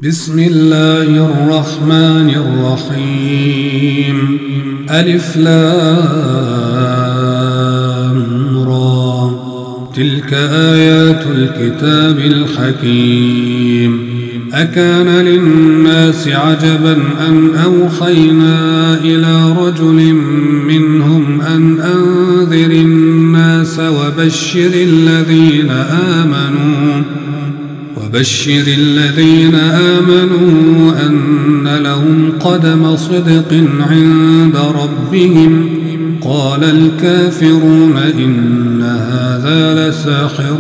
بسم الله الرحمن الرحيم. ألف لام را. تلك آيات الكتاب الحكيم. أكان للناس عجبا أن أوحينا إلى رجل منهم أن أنذر الناس وبشر الذين آمنوا أن لهم قدم صدق عند ربهم. قال الكافرون إن هذا لساحر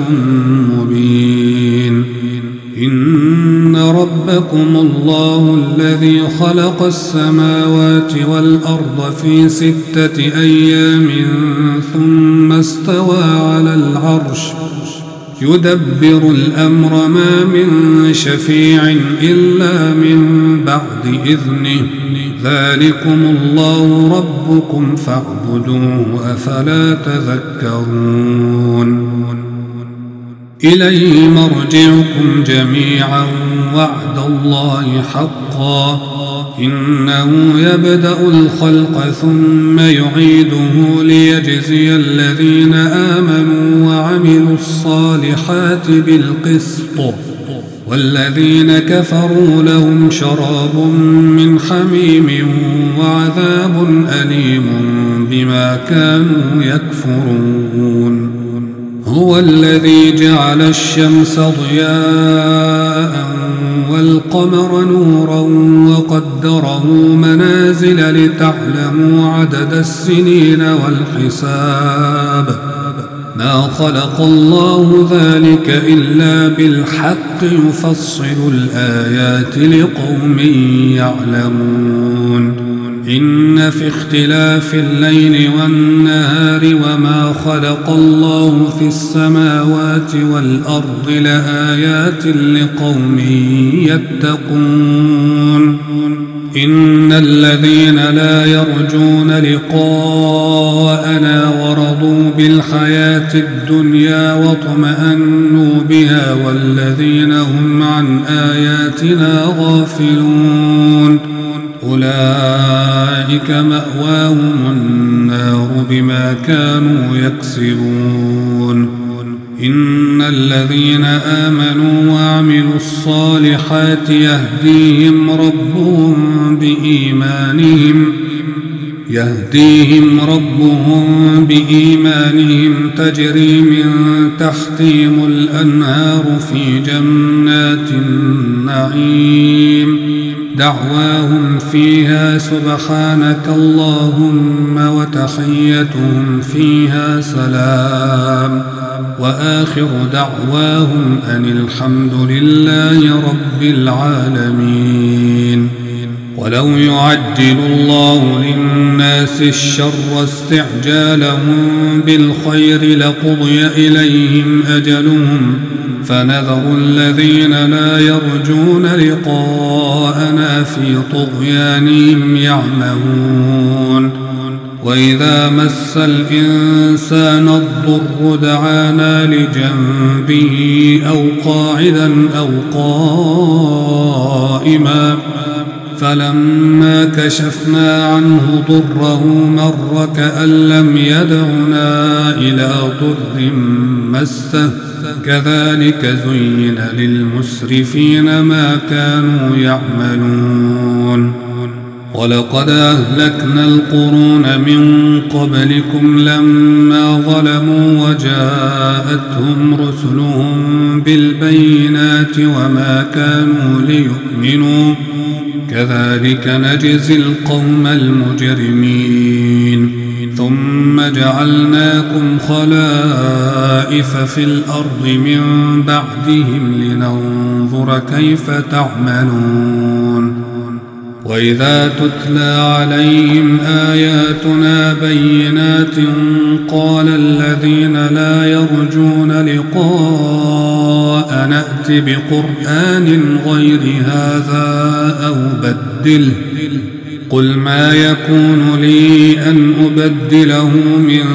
مبين. إن ربكم الله الذي خلق السماوات والأرض في 6 أيام ثم استوى على العرش يدبر الأمر ما من شفيع إلا من بعد إذنه. ذلكم الله ربكم فاعبدوه أفلا تذكرون. إليه مرجعكم جميعا وعد الله حقا. إنه يبدأ الخلق ثم يعيده ليجزي الذين آمنوا وعملوا الصالحات بالقسط والذين كفروا لهم شراب من حميم وعذاب أليم بما كانوا يكفرون. هو الذي جعل الشمس ضياء والقمر نورا وقدره منازل لتعلموا عدد السنين والحساب. ما خلق الله ذلك إلا بالحق يفصل الآيات لقوم يعلمون. إن في اختلاف الليل والنهار وما خلق الله في السماوات والأرض لآيات لقوم يتقون. إن الذين لا يرجون لقاءنا ورضوا بالحياة الدنيا واطمأنوا بها والذين هم عن آياتنا غافلون أولئك مأواهم النار بما كانوا يكسبون. إن الذين آمنوا وعملوا الصالحات يهديهم ربهم بإيمانهم تجري من تحتهم الأنهار في جنات النعيم. دعواهم فيها سبحانك اللهم وتحيتهم فيها سلام وآخر دعواهم أن الحمد لله رب العالمين. ولو يعجل الله للناس الشر استعجالهم بالخير لقضي إليهم أجلهم فنذر الذين لا يرجون لقاءنا في طغيانهم يعمهون. وإذا مس الإنسان الضر دعانا لجنبه أو قاعدا أو قائما فلما كشفنا عنه ضره مر كأن لم يدعنا إلى ضر مسه. كذلك زين للمسرفين ما كانوا يعملون. ولقد أهلكنا القرون من قبلكم لما ظلموا وجاءتهم رسلهم بالبينات وما كانوا ليؤمنوا كذلك نجزي القوم المجرمين. ثم جعلناكم خلائف في الأرض من بعدهم لننظر كيف تعملون. وإذا تتلى عليهم آياتنا بينات قال الذين لا يرجون لقاء نأت بقرآن غير هذا أو بدله قل ما يكون لي أن أبدله من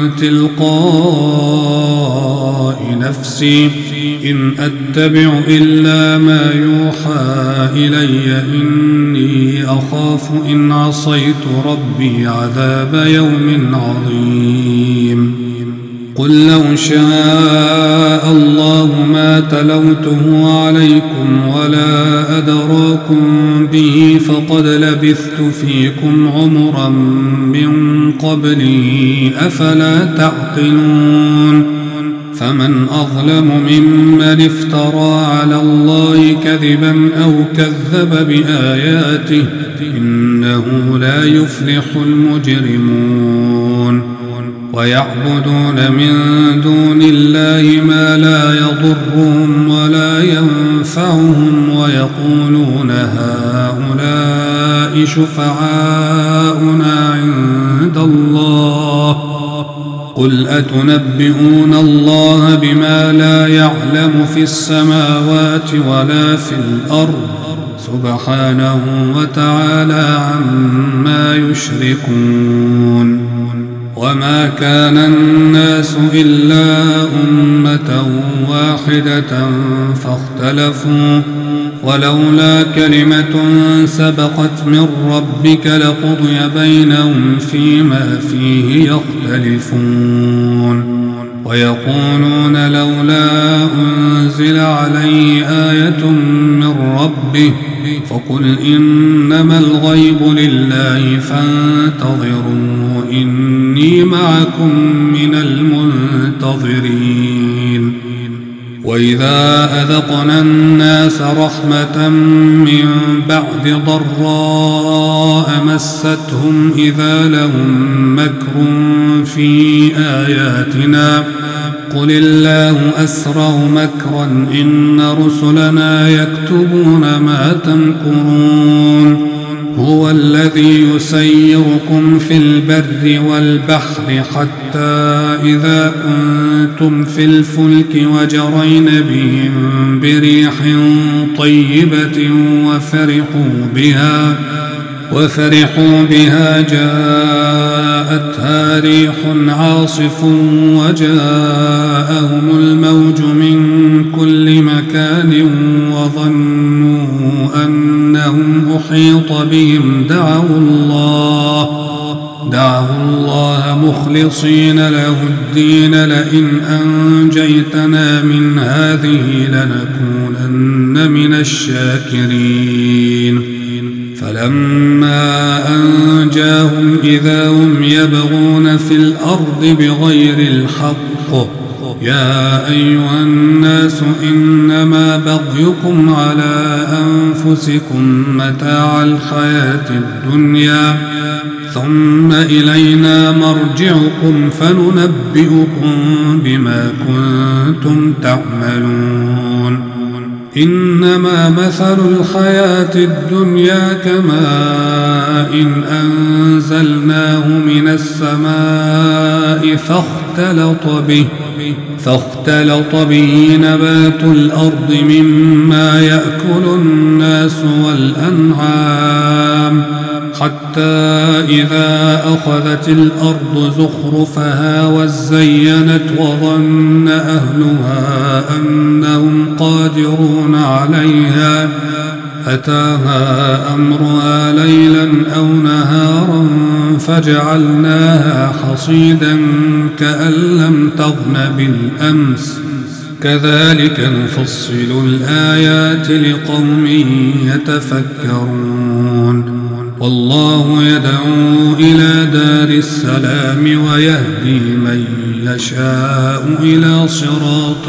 تلقاء نفسي إن أتبع إلا ما يوحى إلي إني أخاف إن عصيت ربي عذاب يوم عظيم قل لو شاء الله ما تلوته عليكم ولا أدراكم به فقد لبثت فيكم عمرا من قبلي أفلا تعقلون فمن أظلم ممن افترى على الله كذبا أو كذب بآياته إنه لا يفلح المجرمون ويعبدون من دون الله ما لا يضرهم ولا ينفعهم ويقولون هؤلاء شفعاؤنا عند الله قل أتنبئون الله بما لا يعلم في السماوات ولا في الأرض سبحانه وتعالى عما يشركون وما كان الناس إلا أمة واحدة فاختلفوا ولولا كلمة سبقت من ربك لقضي بينهم فيما فيه يختلفون ويقولون لولا أنزل عليه آية من ربه فقل إنما الغيب لله فانتظروا إني معكم من المنتظرين وإذا أذقنا الناس رحمة من بعد ضراء مستهم إذا لهم مكر في آياتنا قل الله أسرع مكرا إن رسلنا يكتبون ما تمكرون هو الذي يسيركم في البر والبحر حتى إذا كنتم في الفلك وجرين بهم بريح طيبة وفرحوا بها جاءتها ريح عاصف وجاءهم الموج من كل مكان وظنوا أنهم أحيط بهم دعوا الله مخلصين له الدين لئن أنجيتنا من هذه لنكونن من الشاكرين فلما أنجاهم إذا هم يبغون في الأرض بغير الحق يا أيها الناس إنما بغيكم على أنفسكم متاع الحياة الدنيا ثم إلينا مرجعكم فننبئكم بما كنتم تعملون إنما مثل الحياة الدنيا كماء أنزلناه من السماء فاختلط به نبات الأرض مما يأكل الناس والأنعام حتى إذا أخذت الأرض زخرفها وزينت وظن أهلها أنهم قادرون عليها أتاها أمرها ليلا أو نهارا فجعلناها حصيدا كأن لم تغن بالأمس كذلك نفصل الآيات لقوم يتفكرون والله يدعو إلى دار السلام ويهدي من يشاء إلى صراط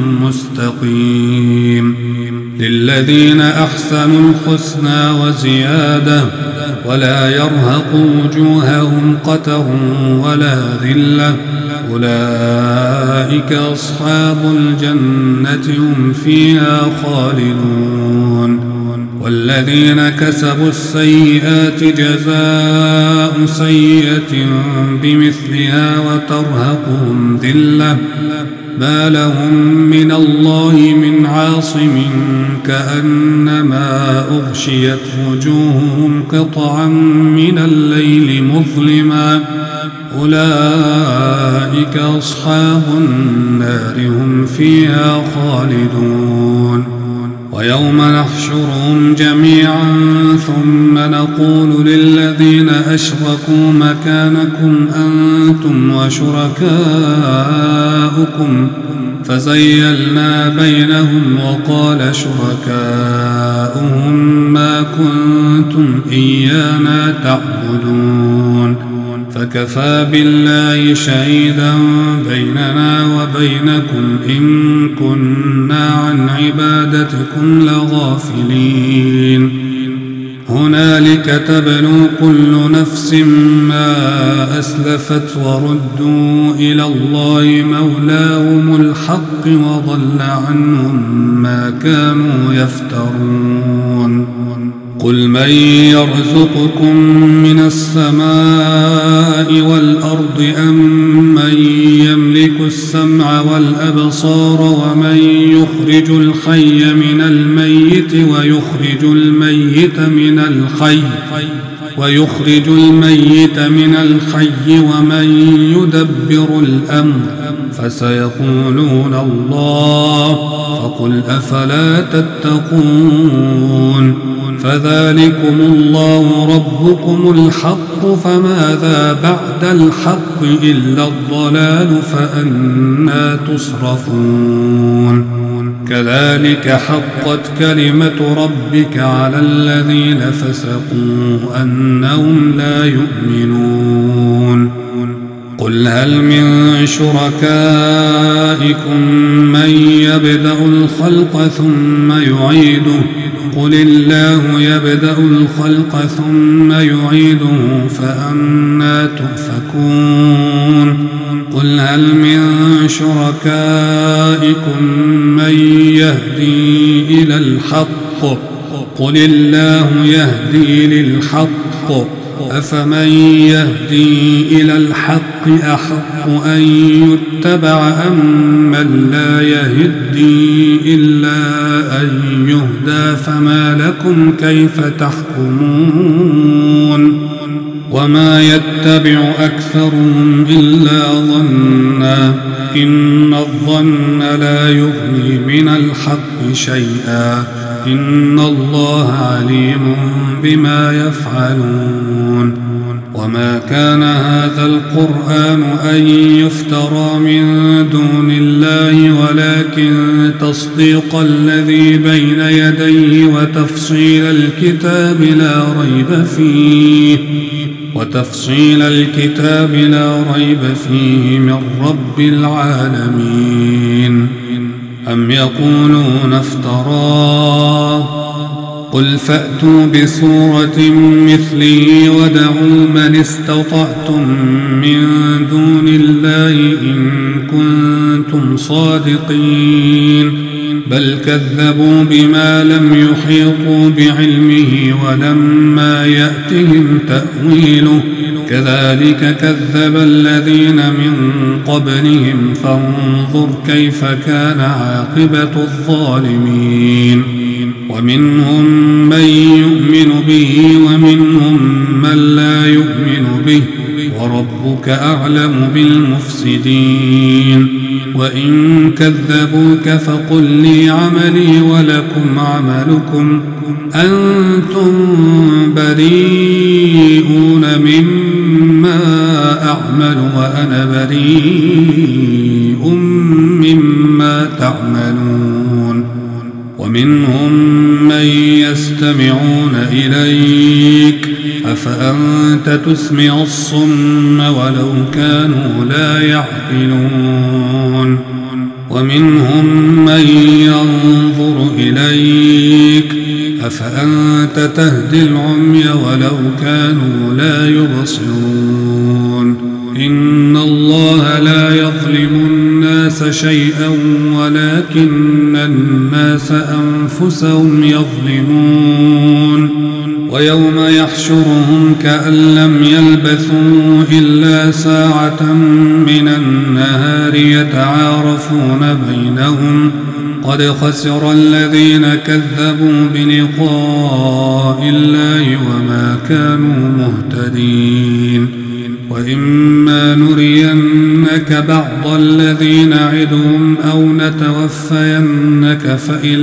مستقيم للذين أحسنوا الحسنى وزيادة ولا يرهق وجوههم قتر ولا ذلة أولئك أصحاب الجنة هم فيها خالدون والذين كسبوا السيئات جزاء سيئة بمثلها وترهقهم ذلة ما لهم من الله من عاصم كأنما أغشيت وجوههم قطعا من الليل مظلما أولئك أصحاب النار هم فيها خالدون ويوم نحشرهم جميعا ثم نقول للذين أشركوا مكانكم أنتم وشركاؤكم فزيلنا بينهم وقال شركاؤهم ما كنتم إيانا تعبدون فكفى بالله شهيدا بيننا وبينكم إن كنا عن عبادتكم لغافلين هنالك تبلو كل نفس ما أسلفت وردوا إلى الله مولاهم الحق وضل عنهم ما كانوا يفترون قل من يرزقكم من السماء والأرض أم من يملك السمع والأبصار ومن يخرج الحي من الميت ويخرج الميت من الحي ومن يدبر الأمر فسيقولون الله فقل أفلا تتقون فذلكم الله ربكم الحق فماذا بعد الحق إلا الضلال فأنى تصرفون كذلك حقت كلمة ربك على الذين فسقوا أنهم لا يؤمنون قل هل من شركائكم من يبدأ الخلق ثم يعيده قل الله يبدأ الخلق ثم يعيده فأنى تؤفكون قل هل من شركائكم من يهدي إلى الحق قل الله يهدي للحق أفمن يهدي إلى الحق أحق أن يتبع أم من لا يهدي إلا أن يهدى فما لكم كيف تحكمون وما يتبع أكثرهم إلا ظنا إن الظن لا يغني من الحق شيئا إن الله عليم بما يفعلون وما كان هذا القرآن أن يفترى من دون الله ولكن تصديق الذي بين يديه وتفصيل الكتاب لا ريب فيه من رب العالمين أم يقولون افتراه قل فأتوا بسورة مثله ودعوا من استطعتم من دون الله إن كنتم صادقين بل كذبوا بما لم يحيطوا بعلمه ولما يأتهم تأويله كذلك كذب الذين من قبلهم فانظر كيف كان عاقبة الظالمين ومنهم من يؤمن به ومنهم من لا يؤمن به وربك أعلم بالمفسدين وإن كذبوك فقل لي عملي ولكم عملكم أنتم بريئون مما أعمل وأنا بريء مما تعملون ومنهم من يستمعون إليك أفأنت تسمع الصم ولو كانوا لا يعقلون ومنهم من ينظر إليك أفأنت تهدي العمي ولو كانوا لا يبصرون إن الله لا يظلم الناس الناس شيئا ولكن الناس أنفسهم يظلمون ويوم يحشرهم كأن لم يلبثوا إلا ساعة من النهار يتعارفون بينهم قد خسر الذين كذبوا بلقاء الله وما كانوا مهتدين وإما نرينك بعض الذي نعدهم أو نتوفينك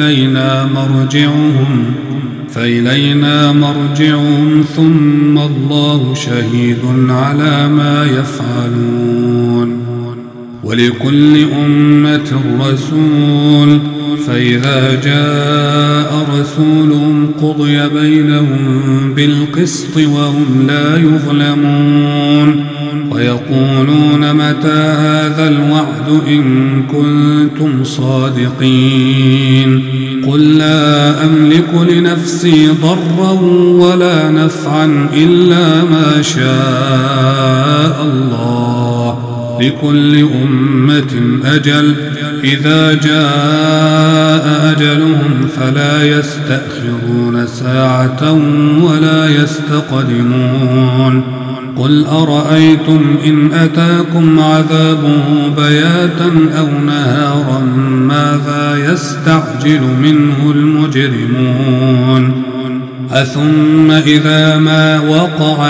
فإلينا مرجعهم ثم الله شهيد على ما يفعلون ولكل أمة رسول فإذا جاء رسولهم قضي بينهم بالقسط وهم لا يظلمون ويقولون متى هذا الوعد إن كنتم صادقين قل لا أملك لنفسي ضرا ولا نفعا إلا ما شاء الله لكل أمة أجل إذا جاء أجلهم فلا يستأخرون ساعة ولا يستقدمون قل أرأيتم إن أتاكم عذابه بياتا أو نهارا ماذا يستعجل منه المجرمون أثم إذا ما وقع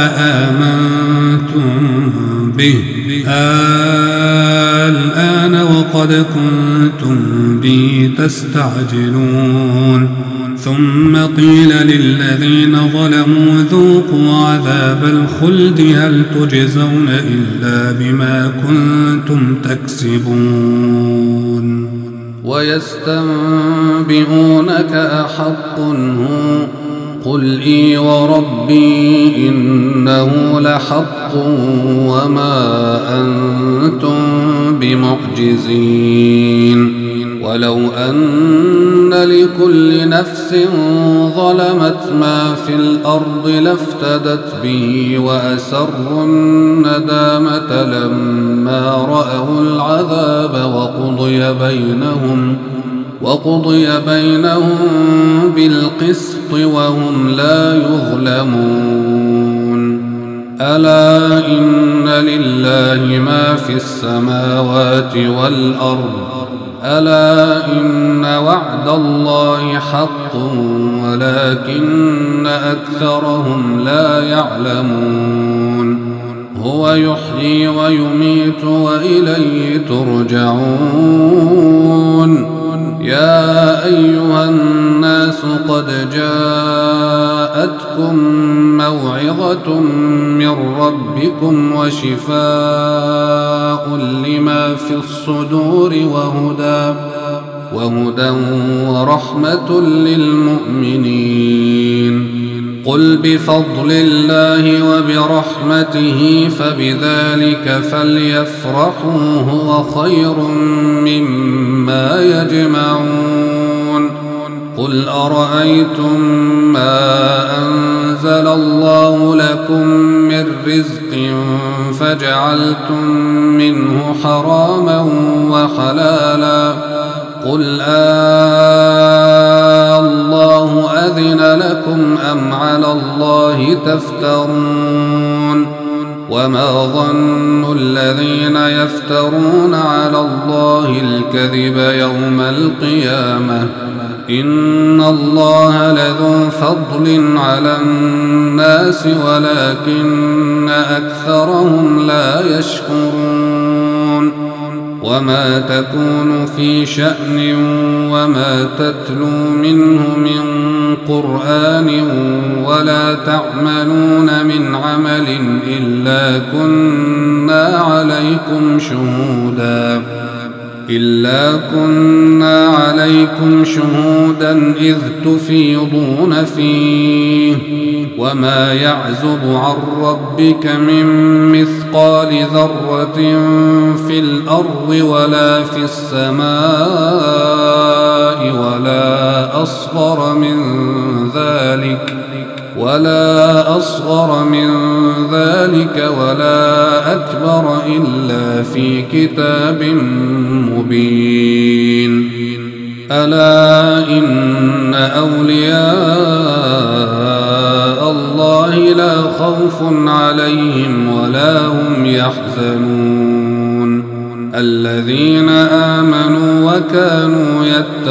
آمنتم به الآن وقد كنتم به تستعجلون ثم قيل للذين ظلموا ذوقوا عذاب الخلد هل تجزون إلا بما كنتم تكسبون ويستنبئونك أحق هو قل إي وربي إنه لحق وما أنتم بمعجزين ولو أن لكل نفس ظلمت ما في الأرض لافتدت به وأسروا الندامة لما رأوا العذاب وقضي بينهم بالقسط وهم لا يظلمون ألا إن لله ما في السماوات والأرض ألا إن وعد الله حق ولكن أكثرهم لا يعلمون هو يحيي ويميت وإليه ترجعون يا أيها الناس قد جاءتكم موعظة من ربكم وشفاء لما في الصدور وهدى ورحمة للمؤمنين قل بفضل الله وبرحمته فبذلك فليفرحوا هو خير مما يجمعون قل أرأيتم ما أنزل الله لكم من رزق فجعلتم منه حراما وحلالا قل الله أذن لكم أم على الله تفترون وما ظن الذين يفترون على الله الكذب يوم القيامة إن الله لذو فضل على الناس ولكن أكثرهم لا يشكرون وما تكون في شأن وما تتلو منه من قرآن ولا تعملون من عمل إلا كنا عليكم شهودا إذ تفيضون فيه وما يعزب عن ربك من مثقال ذرة في الأرض ولا في السماء ولا أصغر من ذلك ولا أصغر من ذلك ولا أكبر إلا في كتاب مبين. ألا إن أولياء الله لا خوف عليهم ولا هم يحزنون الذين آمنوا وكانوا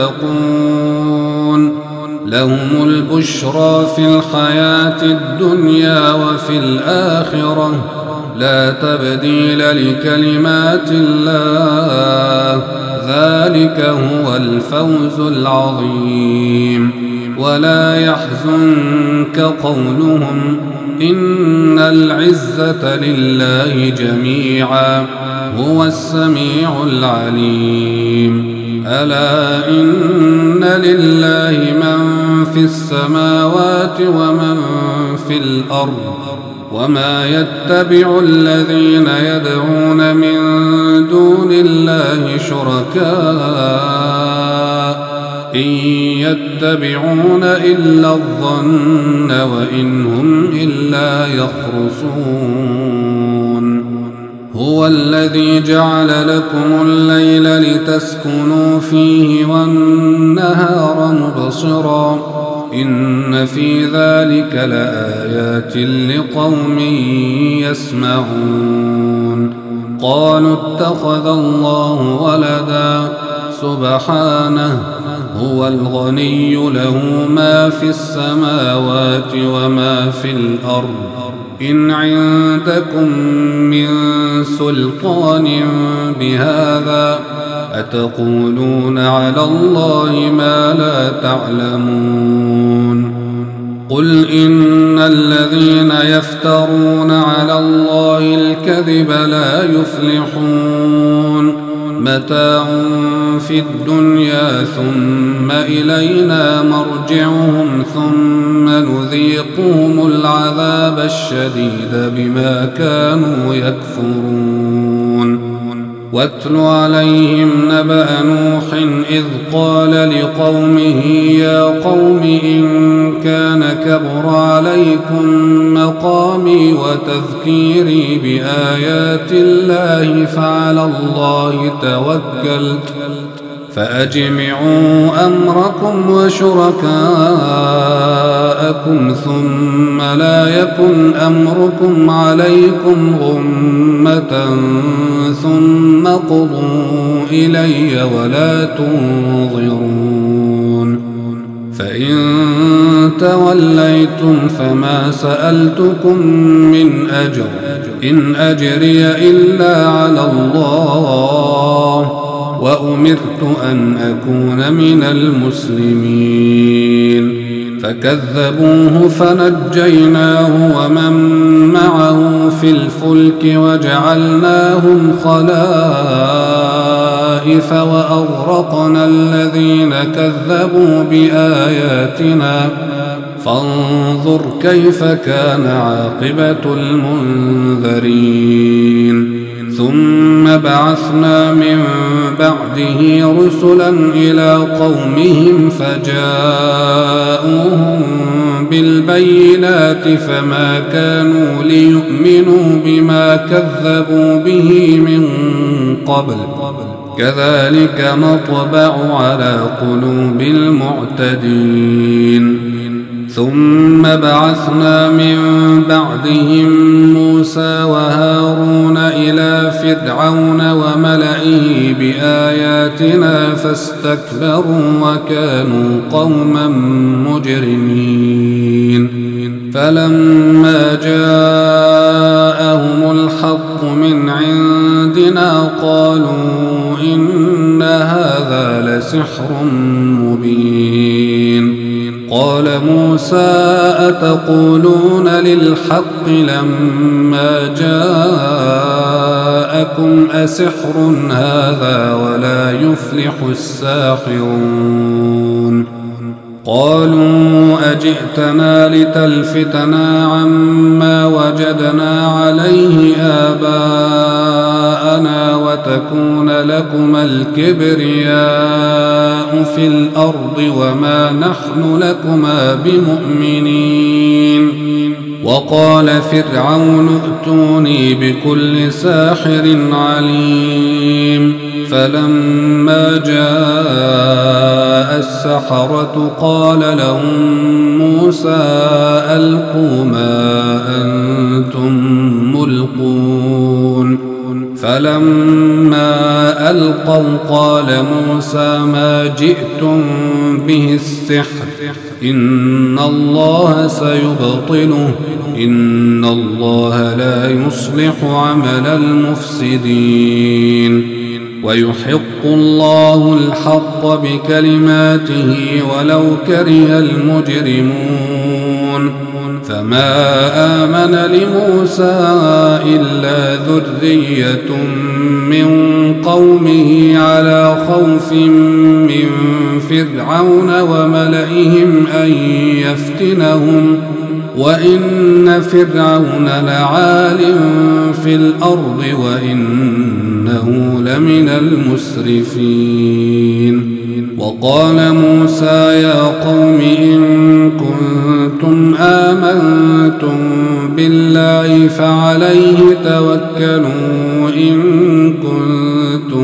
يتقون لهم البشرى في الحياة الدنيا وفي الآخرة لا تبديل لكلمات الله ذلك هو الفوز العظيم. ولا يحزنك قولهم إن العزة لله جميعا هو السميع العليم. ألا إن لله من في السماوات ومن في الأرض وما يتبع الذين يدعون من دون الله شركاء إن يتبعون إلا الظن وإن هم إلا يخرصون. هو الذي جعل لكم الليل لتسكنوا فيه والنهار مبصرا إن في ذلك لآيات لقوم يسمعون. قالوا اتخذ الله ولدا سبحانه هو الغني له ما في السماوات وما في الأرض إن عندكم من سلطان بهذا أتقولون على الله ما لا تعلمون. قل إن الذين يفترون على الله الكذب لا يفلحون متاع في الدنيا ثم إلينا مرجعهم ثم نذيقهم العذاب الشديد بما كانوا يكفرون. واتل عليهم نبأ نوح إذ قال لقومه يا قوم إن كان كبر عليكم مقامي وتذكيري بآيات الله فعلى الله توكلت فأجمعوا أمركم وشركاءكم ثم لا يكن أمركم عليكم غمة ثم قضوا إلي ولا تنظرون. فإن توليتم فما سألتكم من أجر إن أجري إلا على الله وأمرت أن أكون من المسلمين. فكذبوه فنجيناه ومن معه في الفلك وجعلناهم خلائف وأغرقنا الذين كذبوا بآياتنا فانظر كيف كان عاقبة المنذرين. ثم بعثنا من بعده رسلا إلى قومهم فجاءوهم بالبينات فما كانوا ليؤمنوا بما كذبوا به من قبل كذلك نطبع على قلوب المعتدين. ثم بعثنا من بعدهم موسى وهارون إلى فرعون وملئه بآياتنا فاستكبروا وكانوا قوما مجرمين. فلما جاءهم الحق من عندنا قالوا إن هذا لسحر مبين. قال موسى أتقولون للحق لما جاءكم أسحر هذا ولا يفلح الساحرون. قالوا أجئتنا لتلفتنا عما وجدنا عليه آباءنا وتكون لكما الكبرياء في الأرض وما نحن لكما بمؤمنين. وقال فرعون ائتوني بكل ساحر عليم. فلما جاء السحرة قال لهم موسى ألقوا ما أنتم ملقون. فلما ألقوا قال موسى ما جئتم به السحر إن الله سيبطله إن الله لا يصلح عمل المفسدين. ويحق الله الحق بكلماته ولو كره المجرمون. فما آمن لموسى إلا ذرية من قومه على خوف من فرعون وملئهم أن يفتنهم وإن فرعون لعال في الأرض وإنه لمن المسرفين. وقال موسى يا قوم إن كنتم آمنتم بالله فعليه توكلوا إن كنتم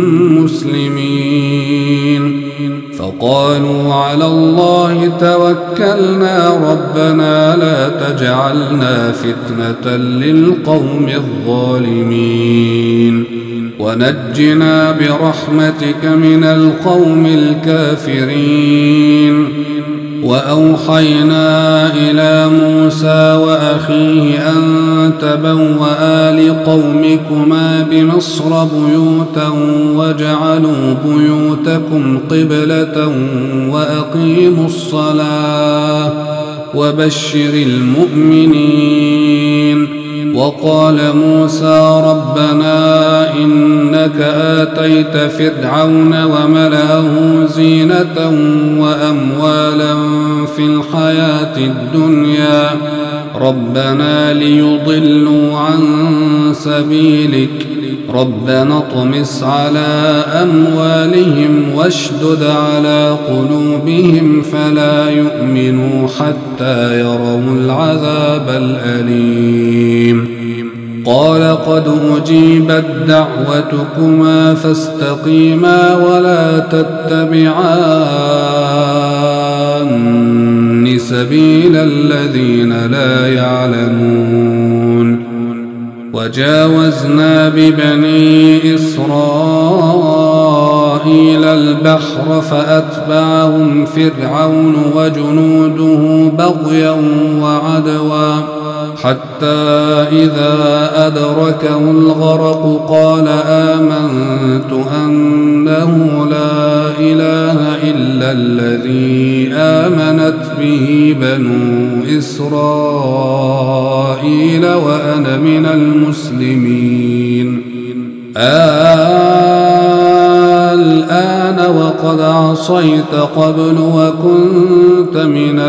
مسلمين. فقالوا على الله توكلنا ربنا لا تجعلنا فتنة للقوم الظالمين ونجنا برحمتك من القوم الكافرين. وأوحينا إلى موسى وأخيه أن تبوأ لقومكما بمصر بيوتا وجعلوا بيوتكم قبلة وأقيموا الصلاة وبشر المؤمنين. وقال موسى ربنا إنك آتيت فرعون وملأه زينة وأموالا في الحياة الدنيا ربنا ليضلوا عن سبيلك ربنا اطمس على أموالهم واشدد على قلوبهم فلا يؤمنوا حتى يروا العذاب الأليم. قال قد أجيبت دعوتكما فاستقيما ولا تتبعان سبيل الذين لا يعلمون. وجاوزنا ببني إسرائيل البحر فأتبعهم فرعون وجنوده بغيا وعدوا حتى إذا أدركه الغرق قال آمنت أنه لا إله إلا الذي آمنت به بنو إسرائيل وأنا من المسلمين. الآن وقد عصيت قبل وكنت من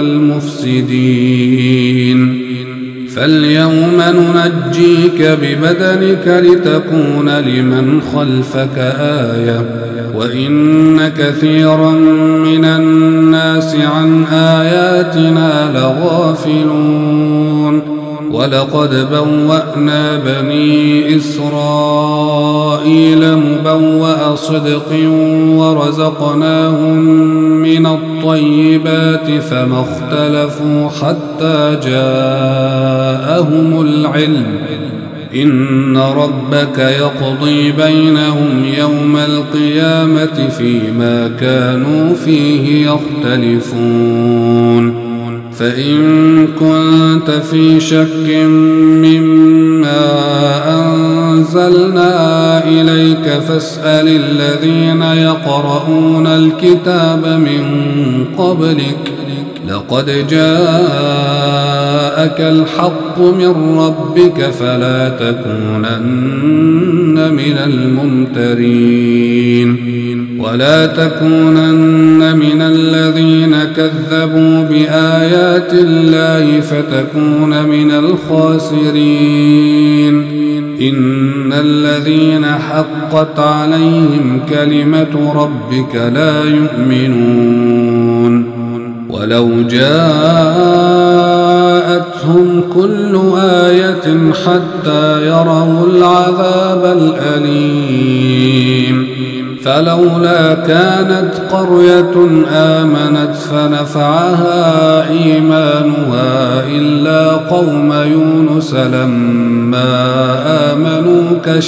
المفسدين فاليوم ننجيك ببدنك لتكون لمن خلفك آية وإن كثيرا من الناس عن آياتنا لغافلون. ولقد بوأنا بني إسرائيل مبوأ صدق ورزقناهم من الطيبات فما اختلفوا حتى جاءهم العلم إن ربك يقضي بينهم يوم القيامة فيما كانوا فيه يختلفون. فإن كنت في شك مما أنزلنا إليك فاسأل الذين يقرؤون الكتاب من قبلك لقد جاءك الحق من ربك فلا تكونن من الممترين ولا تكونن من الذين كذبوا بآيات الله فتكون من الخاسرين إن الذين حقت عليهم كلمة ربك لا يؤمنون ولو جاءتهم كل آية حتى يروا العذاب الأليم فلولا كانت قرية آمنت فنفعها إيمانها إلا قوم يونس لما آمنوا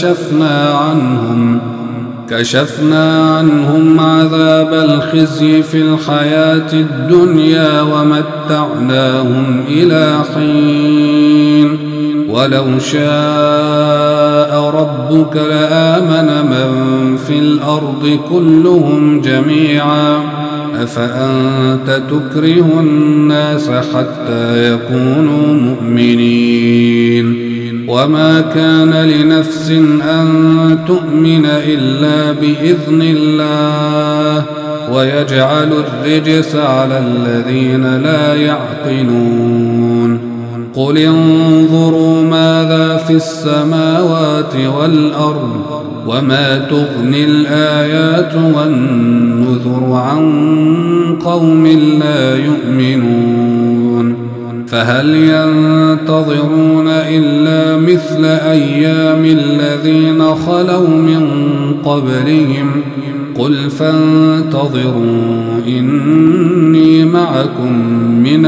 كشفنا عنهم عذاب الخزي في الحياة الدنيا ومتعناهم إلى حين ولو شاء ربك لآمن من في الأرض كلهم جميعا أفأنت تكره الناس حتى يكونوا مؤمنين وما كان لنفس أن تؤمن إلا بإذن الله ويجعل الرجس على الذين لا يعقلون قل انظروا ماذا في السماوات والأرض وما تغني الآيات والنذر عن قوم لا يؤمنون فهل ينتظرون إلا مثل أيام الذين خلوا من قبلهم قل فانتظروا إني معكم من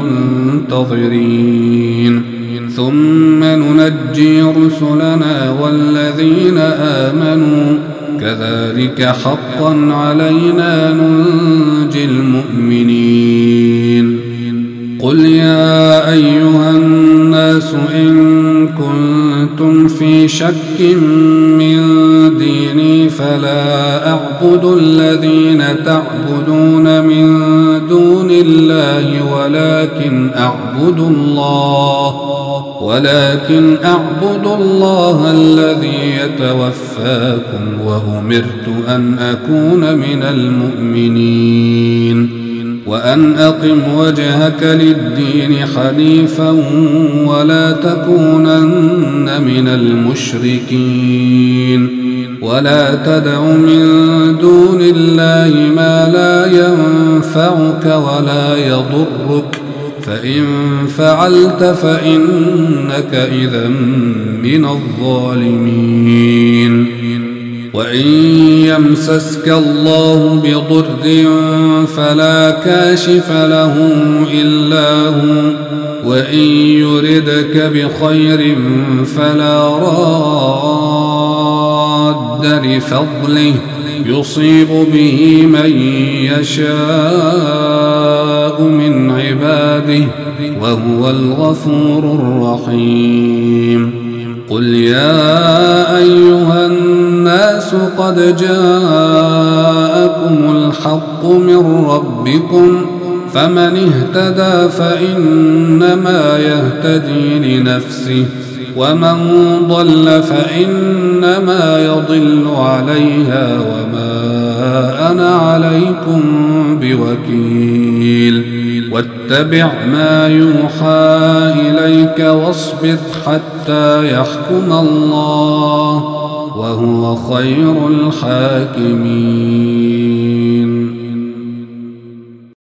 المنتظرين ثم ننجي رسلنا والذين آمنوا كذلك حقا علينا ننجي المؤمنين قل يا أيها الناس إن كنتم في شك من ديني فلا أعبد الذين تعبدون من دون الله ولكن أعبد الله الذي يتوفاكم وأمرت أن أكون من المؤمنين وأن أقم وجهك للدين حنيفا ولا تكونن من المشركين ولا تدع من دون الله ما لا ينفعك ولا يضرك فإن فعلت فإنك إذا من الظالمين وإن يمسسك الله بضر فلا كاشف له إلا هو وإن يردك بخير فلا راد لفضله يصيب به من يشاء من عباده وهو الغفور الرحيم قل يا أيها الناس قد جاءكم الحق من ربكم فمن اهتدى فإنما يهتدي لنفسه ومن ضل فإنما يضل عليها وما أنا عليكم بوكيل واتبع ما يوحى إليك واصبر حتى يحكم الله وهو خير الحاكمين